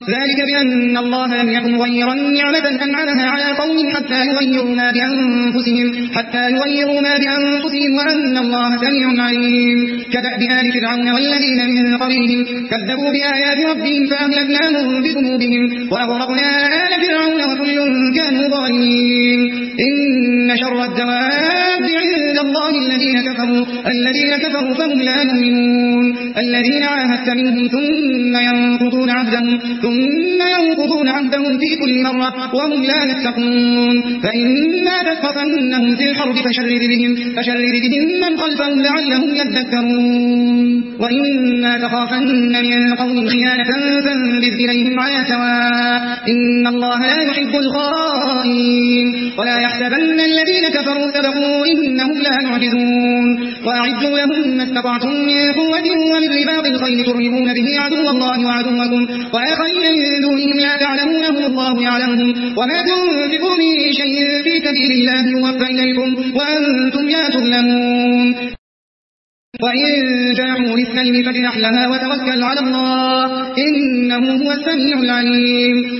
ذلك بأن الله لم يكن مغيرا نعمة أنعمها على قوم حتى يغيروا ما بأنفسهم وأن الله سميع عليم. كدأب آل فرعون والذين من قبلهم كذبوا بآيات ربهم فأهلكناهم بذنوبهم وأغرقنا آل فرعون وكل كانوا ظالمين. إن شر الدواب عند الله الذين كفروا فهم لا يؤمنون. الذين عاهدت منهم ثم ينقضون عهدهم في كل مرة وهم لا يتقون. فإما تثقفنهم في الحرب فشرد بهم من خلفهم لعلهم يذكرون. وإما تخافن من قوم خيانة فانبذ إليهم على سواء إن الله لا يحب الخائنين. ولا يحسبن الذين كفروا سبقوا إنهم لا يعجزون. وأعدوا لهم ما استطعتم من قوة ومن رباط الخيل ترهبون به عدو الله وعدوكم وآخرين من دونهم لا تعلمونهم الله يعلمهم. وما تنفقوا من شيء في سبيل الله يوفى إليكم وأنتم لا تظلمون. وإن جاءوا للسلم فاجنح لها وتوكل على الله إنه هو السميع العليم.